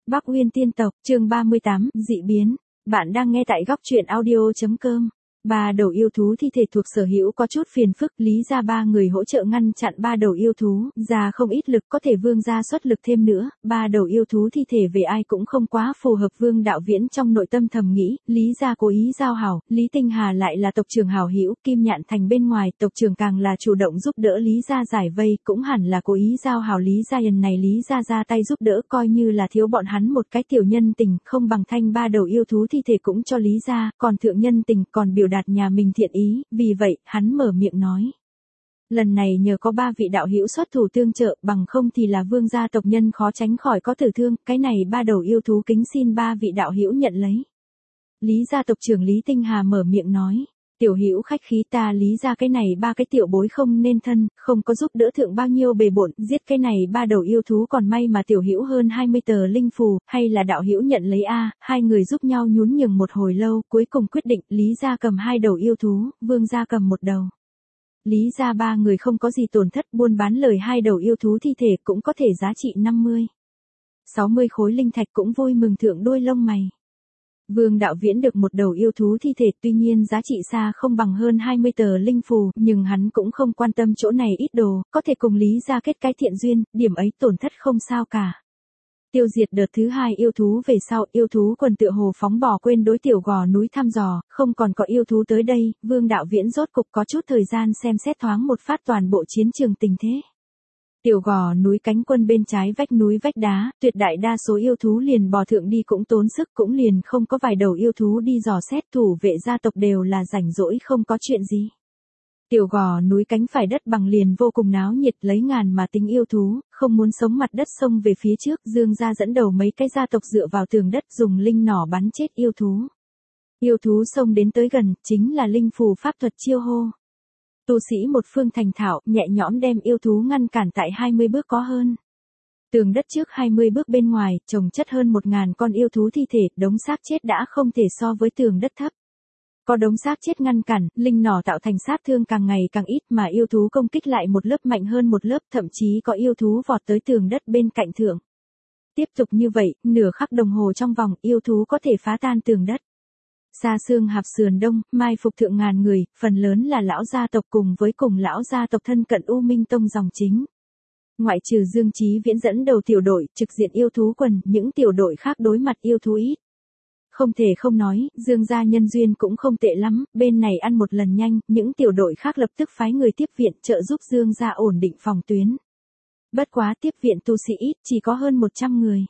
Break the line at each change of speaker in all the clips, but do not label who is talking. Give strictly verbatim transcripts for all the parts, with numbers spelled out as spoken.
Bắc Uyên tiên tộc, chương ba mươi tám, dị biến. Bạn đang nghe tại góc truyện audio.com. Ba đầu yêu thú thi thể thuộc sở hữu có chút phiền phức, lý ra ba người hỗ trợ ngăn chặn ba đầu yêu thú, ra không ít lực, có thể vương gia xuất lực thêm nữa, ba đầu yêu thú thi thể về ai cũng không quá phù hợp. Vương Đạo Viễn trong nội tâm thầm nghĩ, lý ra cố ý giao hảo, Lý Tinh Hà lại là tộc trưởng hảo hữu, Kim Nhạn Thành bên ngoài, tộc trưởng càng là chủ động giúp đỡ lý ra giải vây, cũng hẳn là cố ý giao hảo lý ra, lần này lý ra ra tay giúp đỡ coi như là thiếu bọn hắn một cái tiểu nhân tình, không bằng thanh ba đầu yêu thú thi thể cũng cho lý ra, còn thượng nhân tình, còn biểu đạt nhà mình thiện ý, vì vậy, hắn mở miệng nói. Lần này nhờ có ba vị đạo hữu xuất thủ tương trợ, bằng không thì là vương gia tộc nhân khó tránh khỏi có tử thương, cái này ba đầu yêu thú kính xin ba vị đạo hữu nhận lấy. Lý gia tộc trưởng Lý Tinh Hà mở miệng nói. Tiểu hữu khách khí, ta lý ra cái này ba cái tiểu bối không nên thân, không có giúp đỡ thượng bao nhiêu bề bộn, giết cái này ba đầu yêu thú còn may mà tiểu hữu hơn hai mươi tờ linh phù, hay là đạo hữu nhận lấy a, hai người giúp nhau nhún nhường một hồi lâu, cuối cùng quyết định, lý gia cầm hai đầu yêu thú, vương gia cầm một đầu. Lý ra ba người không có gì tổn thất, buôn bán lời hai đầu yêu thú thi thể cũng có thể giá trị năm mươi, sáu mươi khối linh thạch, cũng vui mừng thượng đôi lông mày. Vương Đạo Viễn được một đầu yêu thú thi thể, tuy nhiên giá trị xa không bằng hơn hai mươi tờ linh phù, nhưng hắn cũng không quan tâm chỗ này ít đồ, có thể cùng lý ra kết cái thiện duyên, điểm ấy tổn thất không sao cả. Tiêu diệt đợt thứ hai yêu thú về sau, yêu thú quần tựa hồ phóng bỏ quên đối tiểu gò núi thăm dò, không còn có yêu thú tới đây, Vương Đạo Viễn rốt cục có chút thời gian xem xét thoáng một phát toàn bộ chiến trường tình thế. Tiểu gò núi cánh quân bên trái vách núi vách đá, tuyệt đại đa số yêu thú liền bò thượng đi cũng tốn sức, cũng liền không có vài đầu yêu thú đi dò xét, thủ vệ gia tộc đều là rảnh rỗi không có chuyện gì. Tiểu gò núi cánh phải đất bằng liền vô cùng náo nhiệt, lấy ngàn mà tính yêu thú, không muốn sống mặt đất xông về phía trước, Dương gia dẫn đầu mấy cái gia tộc dựa vào tường đất dùng linh nỏ bắn chết yêu thú. Yêu thú xông đến tới gần, chính là linh phù pháp thuật chiêu hô. Tu sĩ một phương thành thạo, nhẹ nhõm đem yêu thú ngăn cản tại hai mươi bước có hơn. Tường đất trước hai mươi bước bên ngoài, chồng chất hơn một ngàn con yêu thú thi thể, đống xác chết đã không thể so với tường đất thấp. Có đống xác chết ngăn cản, linh nỏ tạo thành sát thương càng ngày càng ít mà yêu thú công kích lại một lớp mạnh hơn một lớp, thậm chí có yêu thú vọt tới tường đất bên cạnh thượng. Tiếp tục như vậy, nửa khắc đồng hồ trong vòng, yêu thú có thể phá tan tường đất. Xa xương hạp sườn đông, mai phục thượng ngàn người, phần lớn là lão gia tộc cùng với cùng lão gia tộc thân cận U Minh Tông dòng chính. Ngoại trừ Dương Chí Viễn dẫn đầu tiểu đội, trực diện yêu thú quần, những tiểu đội khác đối mặt yêu thú ít. Không thể không nói, Dương gia nhân duyên cũng không tệ lắm, bên này ăn một lần nhanh, những tiểu đội khác lập tức phái người tiếp viện trợ giúp Dương gia ổn định phòng tuyến. Bất quá tiếp viện tu sĩ ít, chỉ có hơn một trăm người.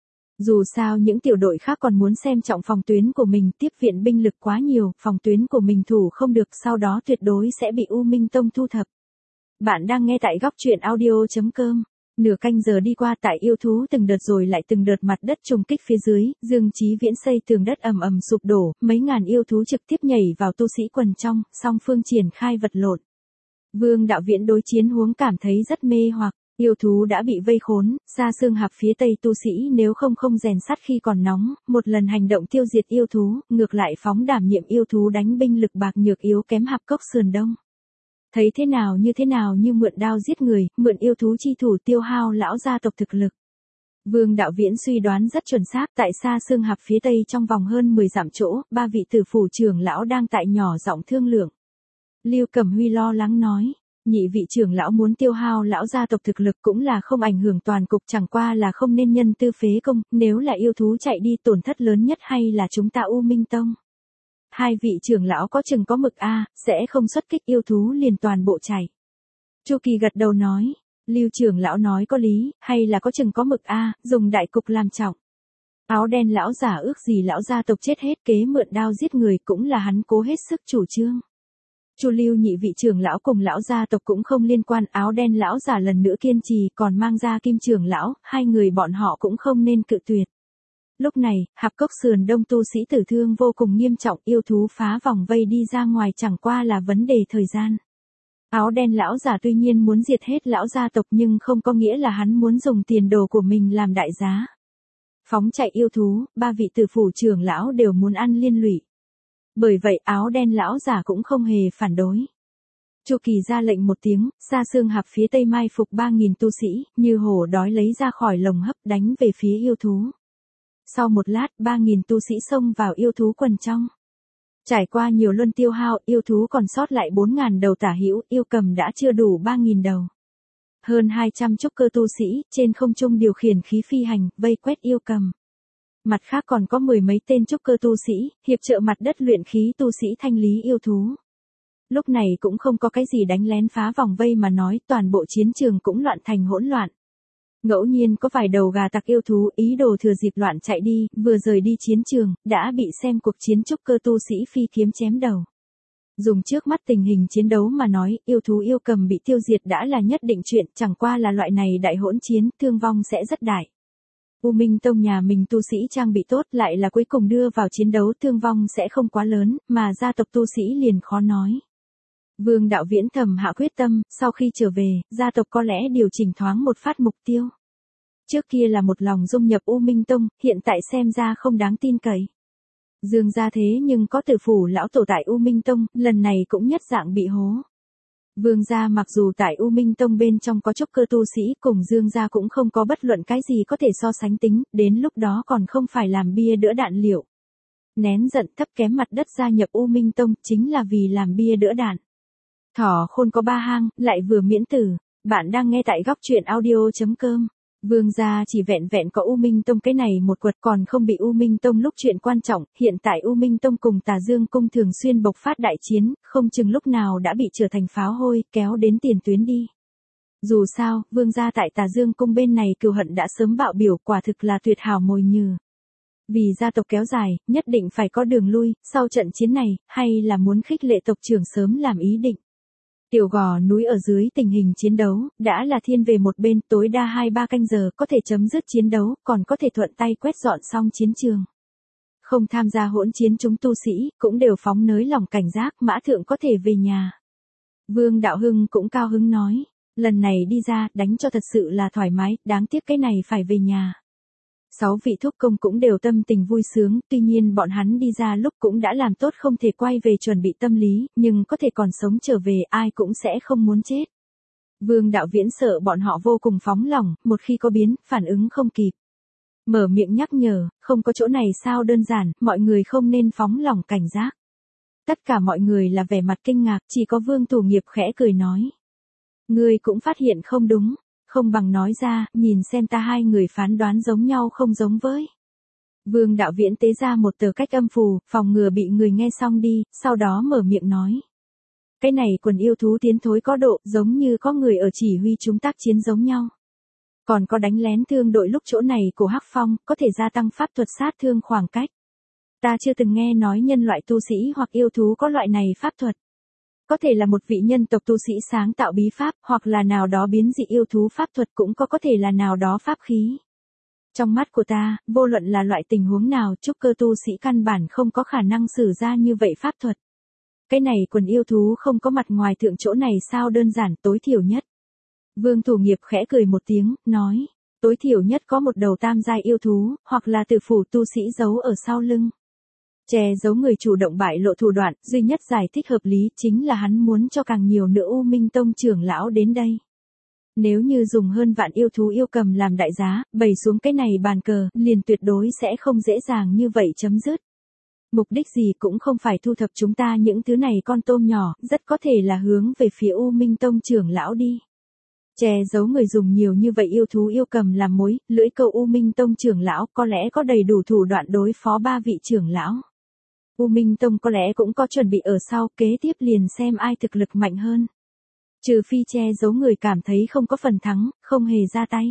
Dù sao những tiểu đội khác còn muốn xem trọng phòng tuyến của mình, tiếp viện binh lực quá nhiều, phòng tuyến của mình thủ không được, sau đó tuyệt đối sẽ bị U Minh Tông thu thập. Bạn đang nghe tại góc truyện audio.com. Nửa canh giờ đi qua, tại yêu thú từng đợt rồi lại từng đợt mặt đất trùng kích phía dưới, Dương Chí Viễn xây tường đất ầm ầm sụp đổ, mấy ngàn yêu thú trực tiếp nhảy vào tu sĩ quần trong, song phương triển khai vật lộn. Vương Đạo Viễn đối chiến huống cảm thấy rất mê hoặc. Yêu thú đã bị vây khốn, xa xương hạp phía tây tu sĩ nếu không không rèn sắt khi còn nóng, một lần hành động tiêu diệt yêu thú, ngược lại phóng đảm nhiệm yêu thú đánh binh lực bạc nhược yếu kém hạp cốc sườn đông. Thấy thế nào như thế nào như mượn đao giết người, mượn yêu thú chi thủ tiêu hao lão gia tộc thực lực. Vương Đạo Viễn suy đoán rất chuẩn xác, tại xa xương hạp phía tây trong vòng hơn mười dặm chỗ, ba vị tử phủ trưởng lão đang tại nhỏ giọng thương lượng. Lưu Cẩm Huy lo lắng nói. Nhị vị trưởng lão muốn tiêu hao lão gia tộc thực lực cũng là không ảnh hưởng toàn cục, chẳng qua là không nên nhân tư phế công, nếu là yêu thú chạy đi tổn thất lớn nhất hay là chúng ta U Minh Tông. Hai vị trưởng lão có chừng có mực a, sẽ không xuất kích yêu thú liền toàn bộ chạy. Chu Kỳ gật đầu nói, Lưu trưởng lão nói có lý, hay là có chừng có mực a, dùng đại cục làm trọng. Áo đen lão giả ước gì lão gia tộc chết hết, kế mượn đao giết người cũng là hắn cố hết sức chủ trương. Chu Lưu nhị vị trưởng lão cùng lão gia tộc cũng không liên quan, áo đen lão giả lần nữa kiên trì, còn mang ra Kim trưởng lão, hai người bọn họ cũng không nên cự tuyệt. Lúc này, hạp cốc sườn đông tu sĩ tử thương vô cùng nghiêm trọng, yêu thú phá vòng vây đi ra ngoài chẳng qua là vấn đề thời gian. Áo đen lão giả tuy nhiên muốn diệt hết lão gia tộc nhưng không có nghĩa là hắn muốn dùng tiền đồ của mình làm đại giá. Phóng chạy yêu thú, ba vị tử phủ trưởng lão đều muốn ăn liên lụy. Bởi vậy áo đen lão giả cũng không hề phản đối. Chu Kỳ ra lệnh một tiếng, xa xương hạp phía tây mai phục ba nghìn tu sĩ, như hổ đói lấy ra khỏi lồng hấp đánh về phía yêu thú. Sau một lát, ba nghìn tu sĩ xông vào yêu thú quần trong. Trải qua nhiều luân tiêu hao, yêu thú còn sót lại bốn nghìn đầu tả hữu, yêu cầm đã chưa đủ ba nghìn đầu. Hơn hai trăm trúc cơ tu sĩ, trên không trung điều khiển khí phi hành, vây quét yêu cầm. Mặt khác còn có mười mấy tên trúc cơ tu sĩ, hiệp trợ mặt đất luyện khí tu sĩ thanh lý yêu thú. Lúc này cũng không có cái gì đánh lén phá vòng vây mà nói, toàn bộ chiến trường cũng loạn thành hỗn loạn. Ngẫu nhiên có vài đầu gà tặc yêu thú ý đồ thừa dịp loạn chạy đi, vừa rời đi chiến trường, đã bị xem cuộc chiến trúc cơ tu sĩ phi kiếm chém đầu. Dùng trước mắt tình hình chiến đấu mà nói, yêu thú yêu cầm bị tiêu diệt đã là nhất định chuyện, chẳng qua là loại này đại hỗn chiến, thương vong sẽ rất đại. U Minh Tông nhà mình tu sĩ trang bị tốt lại là cuối cùng đưa vào chiến đấu, thương vong sẽ không quá lớn, mà gia tộc tu sĩ liền khó nói. Vương Đạo Viễn thầm hạ quyết tâm, sau khi trở về, gia tộc có lẽ điều chỉnh thoáng một phát mục tiêu. Trước kia là một lòng dung nhập U Minh Tông, hiện tại xem ra không đáng tin cậy. Dương gia thế nhưng có tử phủ lão tổ tại U Minh Tông, lần này cũng nhất dạng bị hố. Vương gia mặc dù tại U Minh Tông bên trong có trúc cơ tu sĩ, cùng Dương gia cũng không có bất luận cái gì có thể so sánh tính, đến lúc đó còn không phải làm bia đỡ đạn liệu. Nén giận thấp kém mặt đất gia nhập U Minh Tông, chính là vì làm bia đỡ đạn. Thỏ khôn có ba hang, lại vừa miễn tử. Bạn đang nghe tại góc truyện audio chấm com. Vương gia chỉ vẹn vẹn có U Minh Tông cái này một quật, còn không bị U Minh Tông lúc chuyện quan trọng, hiện tại U Minh Tông cùng Tà Dương Cung thường xuyên bộc phát đại chiến, không chừng lúc nào đã bị trở thành pháo hôi, kéo đến tiền tuyến đi. Dù sao, vương gia tại Tà Dương Cung bên này cừu hận đã sớm bạo biểu, quả thực là tuyệt hảo mồi nhử. Vì gia tộc kéo dài, nhất định phải có đường lui, sau trận chiến này, hay là muốn khích lệ tộc trưởng sớm làm ý định. Tiểu gò núi ở dưới tình hình chiến đấu, đã là thiên về một bên, tối đa hai ba canh giờ có thể chấm dứt chiến đấu, còn có thể thuận tay quét dọn xong chiến trường. Không tham gia hỗn chiến chúng tu sĩ, cũng đều phóng nới lòng cảnh giác, mã thượng có thể về nhà. Vương Đạo Hưng cũng cao hứng nói, lần này đi ra, đánh cho thật sự là thoải mái, đáng tiếc cái này phải về nhà. Sáu vị thúc công cũng đều tâm tình vui sướng, tuy nhiên bọn hắn đi ra lúc cũng đã làm tốt không thể quay về chuẩn bị tâm lý, nhưng có thể còn sống trở về ai cũng sẽ không muốn chết. Vương Đạo Viễn sợ bọn họ vô cùng phóng lỏng, một khi có biến, phản ứng không kịp. Mở miệng nhắc nhở, không có chỗ này sao đơn giản, mọi người không nên phóng lỏng cảnh giác. Tất cả mọi người là vẻ mặt kinh ngạc, chỉ có Vương Thủ Nghiệp khẽ cười nói. Ngươi cũng phát hiện không đúng. Không bằng nói ra, nhìn xem ta hai người phán đoán giống nhau không giống với. Vương Đạo Viễn tế ra một tờ cách âm phù, phòng ngừa bị người nghe xong đi, sau đó mở miệng nói. Cái này quần yêu thú tiến thối có độ, giống như có người ở chỉ huy chúng tác chiến giống nhau. Còn có đánh lén thương đội lúc chỗ này của Hắc Phong, có thể gia tăng pháp thuật sát thương khoảng cách. Ta chưa từng nghe nói nhân loại tu sĩ hoặc yêu thú có loại này pháp thuật. Có thể là một vị nhân tộc tu sĩ sáng tạo bí pháp, hoặc là nào đó biến dị yêu thú pháp thuật, cũng có có thể là nào đó pháp khí. Trong mắt của ta, vô luận là loại tình huống nào, trúc cơ tu sĩ căn bản không có khả năng sử ra như vậy pháp thuật. Cái này quần yêu thú không có mặt ngoài thượng chỗ này sao đơn giản tối thiểu nhất. Vương Thủ Nghiệp khẽ cười một tiếng, nói, tối thiểu nhất có một đầu tam giai yêu thú, hoặc là tử phủ tu sĩ giấu ở sau lưng. Che giấu người chủ động bại lộ thủ đoạn, duy nhất giải thích hợp lý chính là hắn muốn cho càng nhiều nữa U Minh Tông trưởng lão đến đây. Nếu như dùng hơn vạn yêu thú yêu cầm làm đại giá, bày xuống cái này bàn cờ, liền tuyệt đối sẽ không dễ dàng như vậy chấm dứt. Mục đích gì cũng không phải thu thập chúng ta những thứ này con tôm nhỏ, rất có thể là hướng về phía U Minh Tông trưởng lão đi. Che giấu người dùng nhiều như vậy yêu thú yêu cầm làm mối, lưỡi câu U Minh Tông trưởng lão có lẽ có đầy đủ thủ đoạn đối phó ba vị trưởng lão. U Minh Tông có lẽ cũng có chuẩn bị ở sau, kế tiếp liền xem ai thực lực mạnh hơn. Trừ phi che giấu người cảm thấy không có phần thắng, không hề ra tay.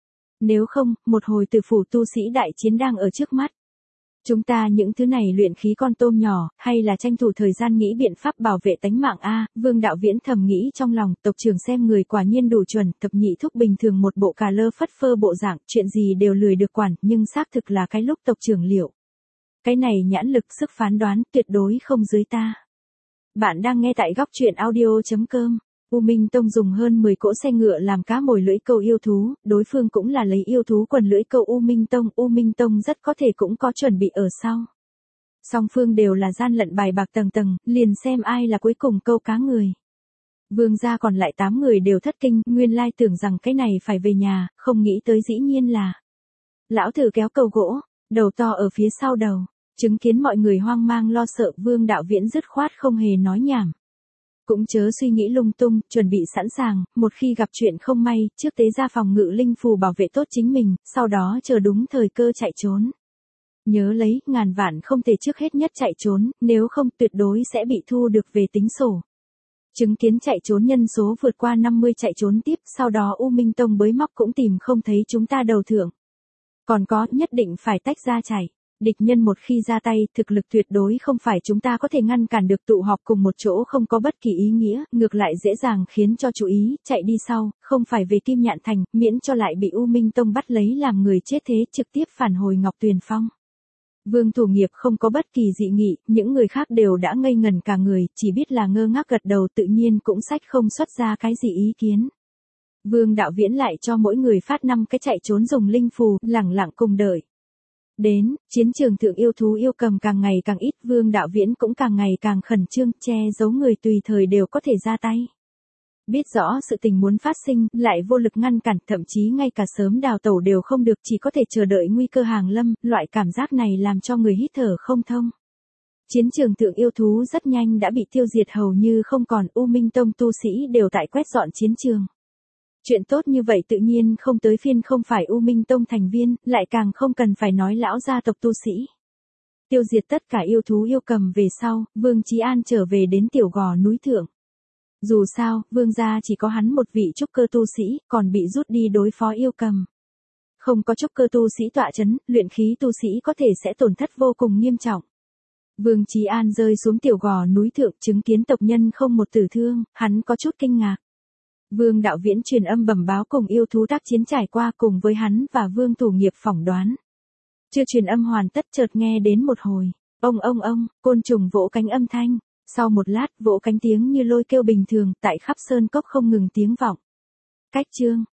Nếu không, một hồi tử phủ tu sĩ đại chiến đang ở trước mắt. Chúng ta những thứ này luyện khí con tôm nhỏ, hay là tranh thủ thời gian nghĩ biện pháp bảo vệ tánh mạng a. Vương Đạo Viễn thầm nghĩ trong lòng, tộc trưởng xem người quả nhiên đủ chuẩn, thập nhị thúc bình thường một bộ cà lơ phất phơ bộ dạng, chuyện gì đều lười được quản, nhưng xác thực là cái lúc tộc trưởng liệu. Cái này nhãn lực sức phán đoán tuyệt đối không dưới ta. Bạn đang nghe tại góc truyện audio chấm com. U Minh Tông dùng hơn mười cỗ xe ngựa làm cá mồi lưỡi câu yêu thú, đối phương cũng là lấy yêu thú quần lưỡi câu U Minh Tông, U Minh Tông rất có thể cũng có chuẩn bị ở sau. Song phương đều là gian lận bài bạc tầng tầng, liền xem ai là cuối cùng câu cá người. Vương gia còn lại tám người đều thất kinh, nguyên lai tưởng rằng cái này phải về nhà, không nghĩ tới dĩ nhiên là. Lão thử kéo cầu gỗ, đầu to ở phía sau đầu. Chứng kiến mọi người hoang mang lo sợ, Vương Đạo Viễn dứt khoát không hề nói nhảm. Cũng chớ suy nghĩ lung tung, chuẩn bị sẵn sàng, một khi gặp chuyện không may, trước tế ra phòng ngự linh phù bảo vệ tốt chính mình, sau đó chờ đúng thời cơ chạy trốn. Nhớ lấy, ngàn vạn không thể trước hết nhất chạy trốn, nếu không tuyệt đối sẽ bị thu được về tính sổ. Chứng kiến chạy trốn nhân số vượt qua năm mươi chạy trốn tiếp, sau đó U Minh Tông bới móc cũng tìm không thấy chúng ta đầu thượng. Còn có, nhất định phải tách ra chạy. Địch nhân một khi ra tay, thực lực tuyệt đối không phải chúng ta có thể ngăn cản được, tụ họp cùng một chỗ không có bất kỳ ý nghĩa, ngược lại dễ dàng khiến cho chú ý, chạy đi sau, không phải về Kim Nhạn Thành, miễn cho lại bị U Minh Tông bắt lấy làm người chết thế, trực tiếp phản hồi Ngọc Tuyền Phong. Vương Thủ Nghiệp không có bất kỳ dị nghị, những người khác đều đã ngây ngần cả người, chỉ biết là ngơ ngác gật đầu, tự nhiên cũng sách không xuất ra cái gì ý kiến. Vương Đạo Viễn lại cho mỗi người phát năm cái chạy trốn dùng linh phù, lẳng lặng cùng đợi. Đến, chiến trường thượng yêu thú yêu cầm càng ngày càng ít, Vương Đạo Viễn cũng càng ngày càng khẩn trương, che giấu người tùy thời đều có thể ra tay. Biết rõ sự tình muốn phát sinh, lại vô lực ngăn cản, thậm chí ngay cả sớm đào tẩu đều không được, chỉ có thể chờ đợi nguy cơ hàng lâm, loại cảm giác này làm cho người hít thở không thông. Chiến trường thượng yêu thú rất nhanh đã bị tiêu diệt hầu như không còn, U Minh Tông tu sĩ đều tại quét dọn chiến trường. Chuyện tốt như vậy tự nhiên không tới phiên không phải U Minh Tông thành viên, lại càng không cần phải nói lão gia tộc tu sĩ. Tiêu diệt tất cả yêu thú yêu cầm về sau, Vương Chí An trở về đến tiểu gò núi thượng. Dù sao, Vương gia chỉ có hắn một vị trúc cơ tu sĩ, còn bị rút đi đối phó yêu cầm. Không có trúc cơ tu sĩ tọa chấn, luyện khí tu sĩ có thể sẽ tổn thất vô cùng nghiêm trọng. Vương Chí An rơi xuống tiểu gò núi thượng, chứng kiến tộc nhân không một tử thương, hắn có chút kinh ngạc. Vương Đạo Viễn truyền âm bẩm báo cùng yêu thú tác chiến trải qua cùng với hắn và Vương Thủ Nghiệp phỏng đoán. Chưa truyền âm hoàn tất chợt nghe đến một hồi, ông ông ông, côn trùng vỗ cánh âm thanh. Sau một lát, vỗ cánh tiếng như lôi kêu bình thường, tại khắp sơn cốc không ngừng tiếng vọng. Cách chương